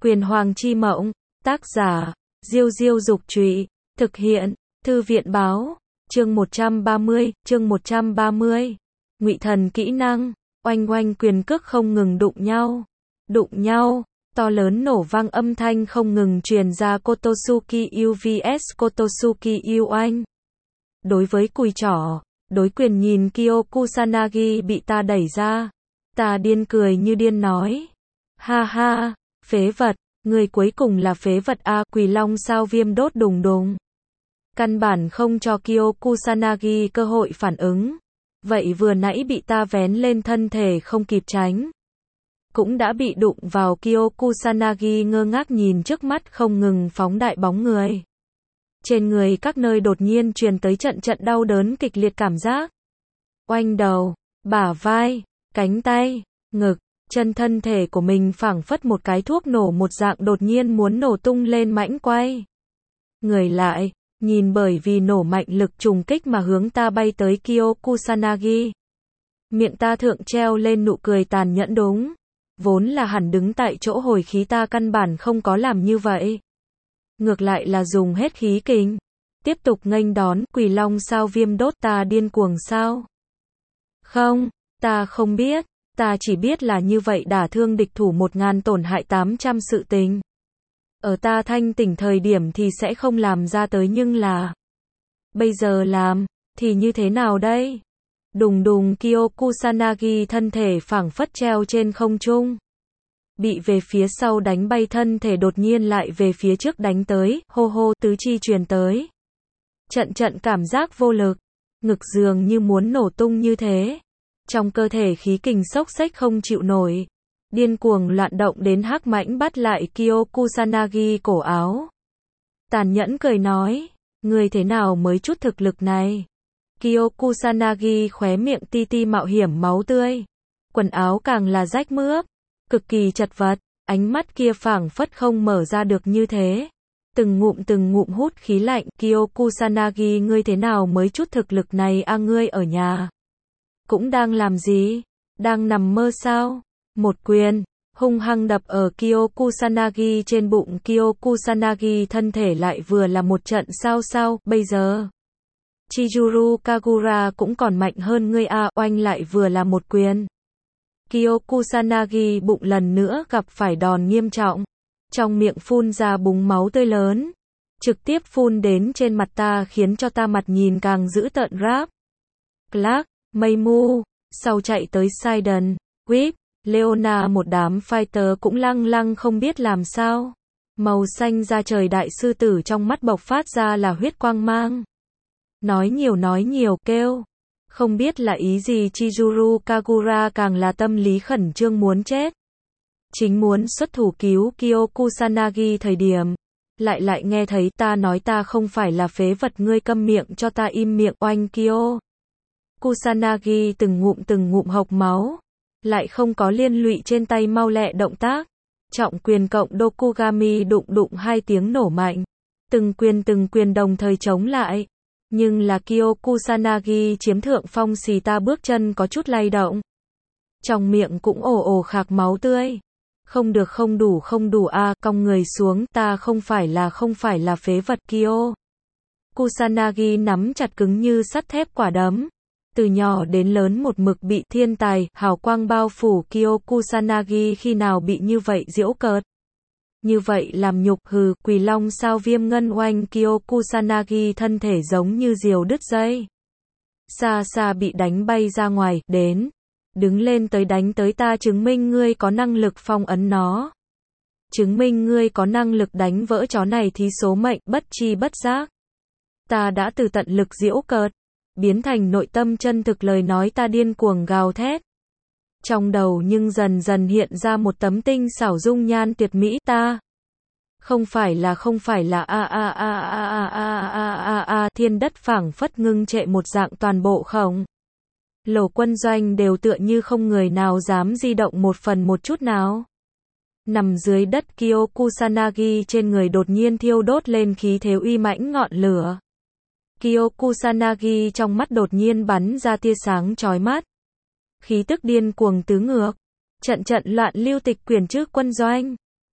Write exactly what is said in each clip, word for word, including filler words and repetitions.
Quyền Hoàng chi mộng, tác giả, Diêu Diêu Dục Trụy, thực hiện, Thư viện Báo, chương một trăm ba mươi, chương một trăm ba mươi. Ngụy Thần kỹ năng, oanh oanh quyền cước không ngừng đụng nhau, đụng nhau, to lớn nổ vang âm thanh không ngừng truyền ra Kotosuki U vs Kotosuki U oanh. Đối với cùi trỏ, đối quyền nhìn Kyo Kusanagi bị ta đẩy ra, ta điên cười như điên nói. Ha ha, phế vật, người cuối cùng là phế vật a, Quỳ Long sao viêm đốt đùng đùng. Căn bản không cho Kyo Kusanagi cơ hội phản ứng. Vậy vừa nãy bị ta vén lên thân thể không kịp tránh, cũng đã bị đụng vào. Kyo Kusanagi ngơ ngác nhìn trước mắt không ngừng phóng đại bóng người. Trên người các nơi đột nhiên truyền tới trận trận đau đớn kịch liệt cảm giác. Oanh đầu, bả vai, cánh tay, ngực, chân, thân thể của mình phảng phất một cái thuốc nổ một dạng đột nhiên muốn nổ tung lên mãnh quay. Người lại, nhìn bởi vì nổ mạnh lực trùng kích mà hướng ta bay tới Kyo Kusanagi. Miệng ta thượng treo lên nụ cười tàn nhẫn đúng. Vốn là hẳn đứng tại chỗ hồi khí ta căn bản không có làm như vậy. Ngược lại là dùng hết khí kình. Tiếp tục nghênh đón. Quỳ Long sao viêm đốt, ta điên cuồng sao? Không, ta không biết. Ta chỉ biết là như vậy đả thương địch thủ một ngàn tổn hại tám trăm sự tình. Ở ta thanh tỉnh thời điểm thì sẽ không làm ra tới, nhưng là bây giờ làm, thì như thế nào đây? Đùng đùng, Kyo Kusanagi thân thể phảng phất treo trên không trung. Bị về phía sau đánh bay, thân thể đột nhiên lại về phía trước đánh tới, hô hô tứ chi truyền tới. Trận trận cảm giác vô lực, ngực dường như muốn nổ tung như thế. Trong cơ thể khí kình xốc xếch không chịu nổi. Điên cuồng loạn động đến hắc mãnh bắt lại Kyo Kusanagi cổ áo. Tàn nhẫn cười nói, ngươi thế nào mới chút thực lực này? Kyo Kusanagi khóe miệng ti ti mạo hiểm máu tươi. Quần áo càng là rách mướp, cực kỳ chật vật, ánh mắt kia phảng phất không mở ra được như thế. Từng ngụm từng ngụm hút khí lạnh. Kyo Kusanagi, ngươi thế nào mới chút thực lực này a? Ngươi ở nhà cũng đang làm gì? Đang nằm mơ sao? Một quyền hung hăng đập ở Kyo Kusanagi trên bụng. Kyo Kusanagi thân thể lại vừa là một trận sao sao. Bây giờ Chizuru Kagura cũng còn mạnh hơn ngươi a. Oanh lại vừa là một quyền. Kyo Kusanagi bụng lần nữa gặp phải đòn nghiêm trọng, trong miệng phun ra búng máu tươi lớn, trực tiếp phun đến trên mặt ta khiến cho ta mặt nhìn càng dữ tợn. Rap, Clark, Meimu, sau chạy tới Sidon, Whip, Leona, một đám fighter cũng lăng lăng không biết làm sao. Màu xanh da trời đại sư tử trong mắt bộc phát ra là huyết quang mang. Nói nhiều nói nhiều, kêu. Không biết là ý gì. Chizuru Kagura càng là tâm lý khẩn trương muốn chết. Chính muốn xuất thủ cứu Kyo Kusanagi thời điểm, lại lại nghe thấy ta nói ta không phải là phế vật, ngươi câm miệng cho ta, im miệng. Oanh, Kyo Kusanagi từng ngụm từng ngụm hộc máu, lại không có liên lụy trên tay mau lẹ động tác. Trọng quyền cộng Dokugami đụng đụng hai tiếng nổ mạnh. Từng quyền từng quyền đồng thời chống lại. Nhưng là Kyo Kusanagi chiếm thượng phong, xì ta bước chân có chút lay động. Trong miệng cũng ồ ồ khạc máu tươi. Không được, không đủ, không đủ a, à, cong người xuống, ta không phải là không phải là phế vật. Kyo Kusanagi nắm chặt cứng như sắt thép quả đấm. Từ nhỏ đến lớn một mực bị thiên tài, hào quang bao phủ. Kyo Kusanagi khi nào bị như vậy giễu cợt? Như vậy làm nhục, hừ. Quỳ Long sao viêm ngân oanh. Kyo Kusanagi thân thể giống như diều đứt dây. Xa xa bị đánh bay ra ngoài, đến. Đứng lên tới đánh tới ta, chứng minh ngươi có năng lực phong ấn nó. Chứng minh ngươi có năng lực đánh vỡ chó này thí số mệnh. Bất chi bất giác, ta đã từ tận lực giễu cợt biến thành nội tâm chân thực lời nói. Ta điên cuồng gào thét. Trong đầu nhưng dần dần hiện ra một tấm tinh xảo dung nhan tuyệt mỹ. Ta không phải là không phải là a a a a a a a a a. Thiên đất phảng phất ngưng trệ một dạng, toàn bộ khổng lồ quân doanh đều tựa như không người nào dám di động một phần một chút nào. Nằm dưới đất Kyo Kusanagi trên người đột nhiên thiêu đốt lên khí thế uy mãnh ngọn lửa. Kyo Kusanagi trong mắt đột nhiên bắn ra tia sáng chói mắt. Khí tức điên cuồng tứ ngược. Trận trận loạn lưu tịch quyển trước quân doanh.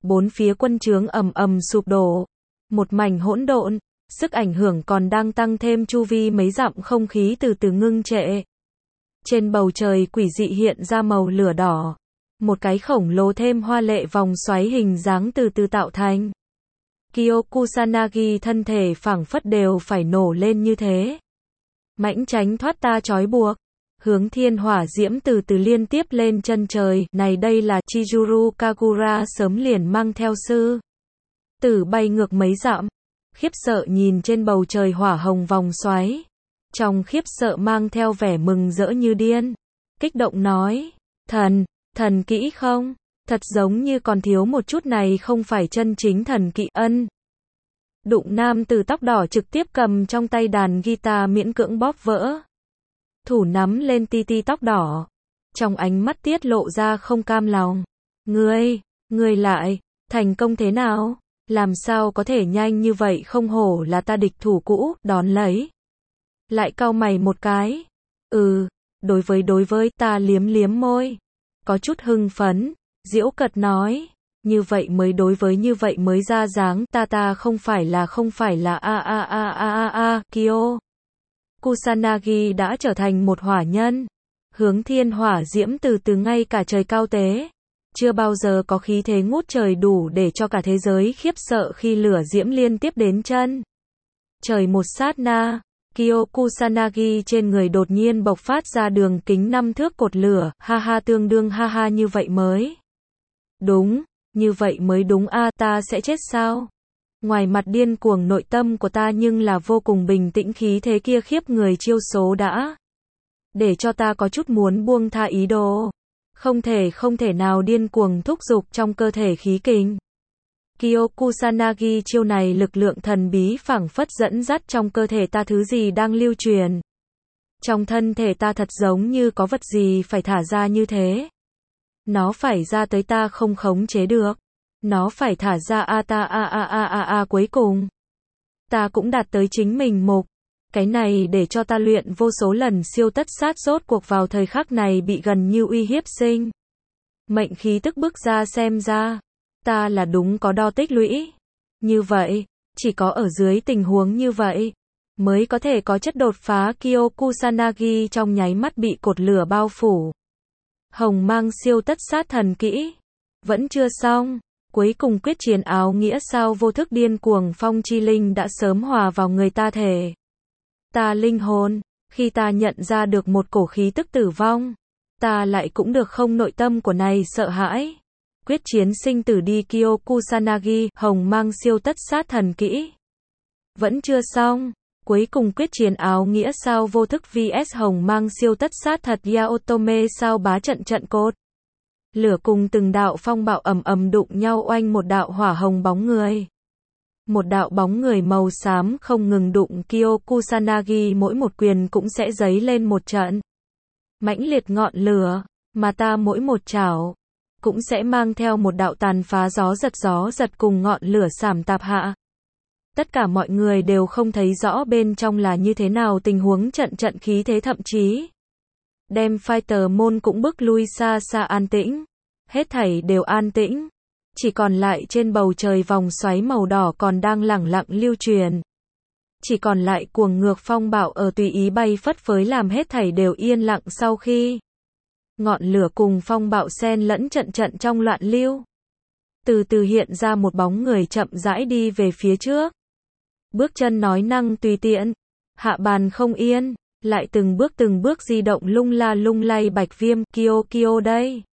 bốn phía quân trướng ầm ầm sụp đổ, một mảnh hỗn độn, sức ảnh hưởng còn đang tăng thêm, chu vi mấy dặm không khí từ từ ngưng trệ. Trên bầu trời quỷ dị hiện ra màu lửa đỏ, một cái khổng lồ thêm hoa lệ vòng xoáy hình dáng từ từ tạo thành. Kyo Kusanagi thân thể phảng phất đều phải nổ lên như thế. Mãnh tránh thoát ta trói buộc. Hướng thiên hỏa diễm từ từ liên tiếp lên chân trời. Này đây là Chizuru Kagura sớm liền mang theo sư tử bay ngược mấy dặm. Khiếp sợ nhìn trên bầu trời hỏa hồng vòng xoáy. Trong khiếp sợ mang theo vẻ mừng rỡ như điên. Kích động nói. Thần, thần kỹ không? Thật giống như còn thiếu một chút, này không phải chân chính thần kỹ. Ân. Đụng nam từ tóc đỏ trực tiếp cầm trong tay đàn guitar miễn cưỡng bóp vỡ. Thủ nắm lên ti ti tóc đỏ. Trong ánh mắt tiết lộ ra không cam lòng. Ngươi, ngươi lại, thành công thế nào? Làm sao có thể nhanh như vậy, không hổ là ta địch thủ cũ, đón lấy. Lại cau mày một cái. Ừ, đối với đối với ta liếm liếm môi. Có chút hưng phấn, giễu cợt nói. Như vậy mới đối với như vậy mới ra dáng, ta ta không phải là không phải là a a a a a a, Kyo Kusanagi đã trở thành một hỏa nhân. Hướng thiên hỏa diễm từ từ ngay cả trời cao tế. Chưa bao giờ có khí thế ngút trời đủ để cho cả thế giới khiếp sợ khi lửa diễm liên tiếp đến chân. Trời một sát na, Kyo Kusanagi trên người đột nhiên bộc phát ra đường kính năm thước cột lửa, ha ha tương đương ha ha như vậy mới. Đúng, như vậy mới đúng a, ta sẽ chết sao? Ngoài mặt điên cuồng, nội tâm của ta nhưng là vô cùng bình tĩnh, khí thế kia khiếp người chiêu số đã để cho ta có chút muốn buông tha ý đồ. Không thể không thể nào điên cuồng thúc giục trong cơ thể khí kình. Kyo Kusanagi chiêu này lực lượng thần bí phảng phất dẫn dắt trong cơ thể ta, thứ gì đang lưu truyền. Trong thân thể ta thật giống như có vật gì phải thả ra như thế. Nó phải ra tới, ta không khống chế được. Nó phải thả ra a ta a a a a a cuối cùng. Ta cũng đạt tới chính mình mục. Cái này để cho ta luyện vô số lần siêu tất sát rốt cuộc vào thời khắc này bị gần như uy hiếp sinh. Mệnh khí tức bức ra, xem ra. Ta là đúng có đo tích lũy. Như vậy, chỉ có ở dưới tình huống như vậy, mới có thể có chất đột phá. Kyo Kusanagi trong nháy mắt bị cột lửa bao phủ. Hồng mang siêu tất sát thần kỹ. Vẫn chưa xong. Cuối cùng quyết chiến áo nghĩa sao vô thức điên cuồng phong chi linh đã sớm hòa vào người ta thể. Ta linh hồn, khi ta nhận ra được một cổ khí tức tử vong, ta lại cũng được không nội tâm của này sợ hãi. Quyết chiến sinh tử đi. Kyo Kusanagi, hồng mang siêu tất sát thần kỹ. Vẫn chưa xong. Cuối cùng quyết chiến áo nghĩa sao vô thức vs hồng mang siêu tất sát thật Yaotome sao bá trận trận cốt. Lửa cùng từng đạo phong bạo ầm ầm đụng nhau, oanh một đạo hỏa hồng bóng người. Một đạo bóng người màu xám không ngừng đụng Kyo Kusanagi, mỗi một quyền cũng sẽ giấy lên một trận mãnh liệt ngọn lửa, mà ta mỗi một chảo cũng sẽ mang theo một đạo tàn phá gió giật gió giật cùng ngọn lửa sảm tạp hạ. Tất cả mọi người đều không thấy rõ bên trong là như thế nào, tình huống trận trận khí thế, thậm chí đem fighter môn cũng bước lui xa xa. An tĩnh. Hết thảy đều an tĩnh. Chỉ còn lại trên bầu trời vòng xoáy màu đỏ còn đang lẳng lặng lưu truyền. Chỉ còn lại cuồng ngược phong bạo ở tùy ý bay phất phới, làm hết thảy đều yên lặng. Sau khi ngọn lửa cùng phong bạo xen lẫn trận trận trong loạn lưu, từ từ hiện ra một bóng người chậm rãi đi về phía trước. Bước chân nói năng tùy tiện, hạ bàn không yên, lại từng bước từng bước di động lung la lung lay. Bạch Viêm, Kyo Kyo đây.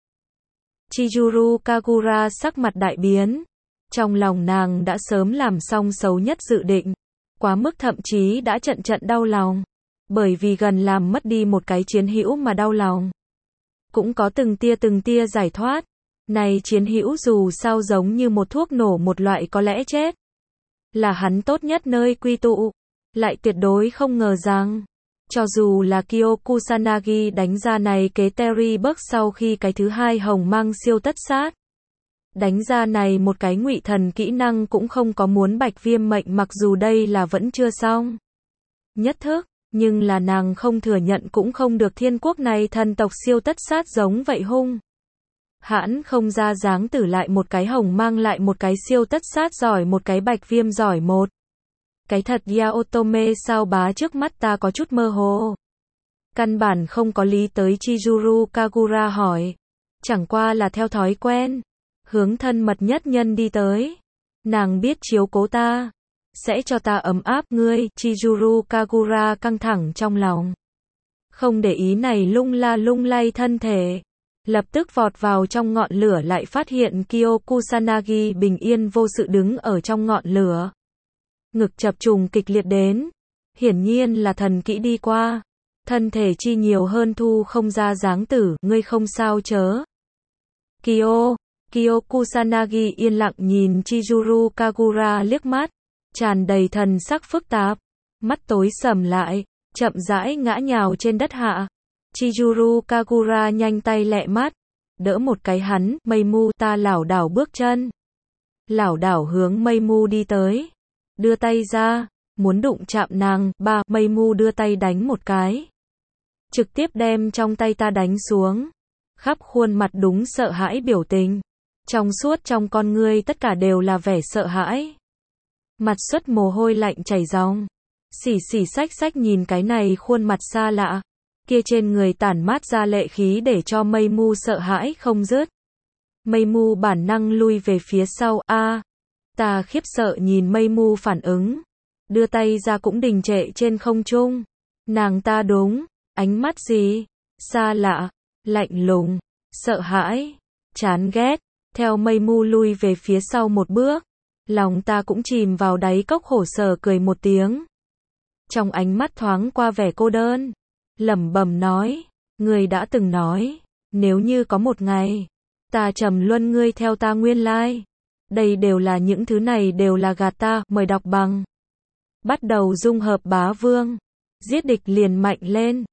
Chizuru Kagura sắc mặt đại biến. Trong lòng nàng đã sớm làm xong xấu nhất dự định. Quá mức thậm chí đã trận trận đau lòng. Bởi vì gần làm mất đi một cái chiến hữu mà đau lòng. Cũng có từng tia từng tia giải thoát. Này chiến hữu dù sao giống như một thuốc nổ, một loại có lẽ chết là hắn tốt nhất nơi quy tụ. Lại tuyệt đối không ngờ rằng, cho dù là Kyo Kusanagi đánh ra này kế Terry Buck sau khi cái thứ hai hồng mang siêu tất sát đánh ra này một cái ngụy thần kỹ năng, cũng không có muốn Bạch Viêm mệnh. Mặc dù đây là vẫn chưa xong nhất thức, nhưng là nàng không thừa nhận cũng không được. Thiên quốc này thần tộc siêu tất sát giống vậy hung Hãn không ra dáng tử lại một cái hồng mang lại một cái siêu tất sát giỏi một cái bạch viêm giỏi một. Cái thật Yaotome sao bá trước mắt ta có chút mơ hồ. Căn bản không có lý tới Chizuru Kagura hỏi. Chẳng qua là theo thói quen. Hướng thân mật nhất nhân đi tới. Nàng biết chiếu cố ta. Sẽ cho ta ấm áp ngươi. Chizuru Kagura căng thẳng trong lòng. Không để ý này lung la lung lay thân thể. Lập tức vọt vào trong ngọn lửa lại phát hiện Kyo Kusanagi bình yên vô sự đứng ở trong ngọn lửa. Ngực chập trùng kịch liệt đến. Hiển nhiên là thần kỹ đi qua. Thân thể chi nhiều hơn thu không ra dáng tử, ngươi không sao chớ. Kyo, Kyo Kusanagi yên lặng nhìn Chizuru Kagura liếc mắt. Tràn đầy thần sắc phức tạp. Mắt tối sầm lại, chậm rãi ngã nhào trên đất hạ. Chizuru Kagura nhanh tay lẹ mắt, đỡ một cái hắn, Mây Mu ta lảo đảo bước chân. Lảo đảo hướng Mây Mu đi tới, đưa tay ra, muốn đụng chạm nàng, ba, Mây Mu đưa tay đánh một cái. Trực tiếp đem trong tay ta đánh xuống, khắp khuôn mặt đúng sợ hãi biểu tình. Trong suốt trong con ngươi tất cả đều là vẻ sợ hãi. Mặt xuất mồ hôi lạnh chảy ròng. Xỉ xỉ xách xách nhìn cái này khuôn mặt xa lạ. Kia trên người tản mát ra lệ khí để cho Mây Mu sợ hãi không dứt. Mây Mu bản năng lui về phía sau, a à, ta khiếp sợ nhìn Mây Mu phản ứng. Đưa tay ra cũng đình trệ trên không trung. Nàng ta đúng, ánh mắt gì? Xa lạ, lạnh lùng, sợ hãi, chán ghét. Theo Mây Mu lui về phía sau một bước. Lòng ta cũng chìm vào đáy cốc khổ sở cười một tiếng. Trong ánh mắt thoáng qua vẻ cô đơn. Lẩm bẩm nói, người đã từng nói, nếu như có một ngày, ta trầm luân ngươi theo ta nguyên lai. Đây đều là những thứ này đều là gạt ta, mời đọc bằng. Bắt đầu dung hợp bá vương, giết địch liền mạnh lên.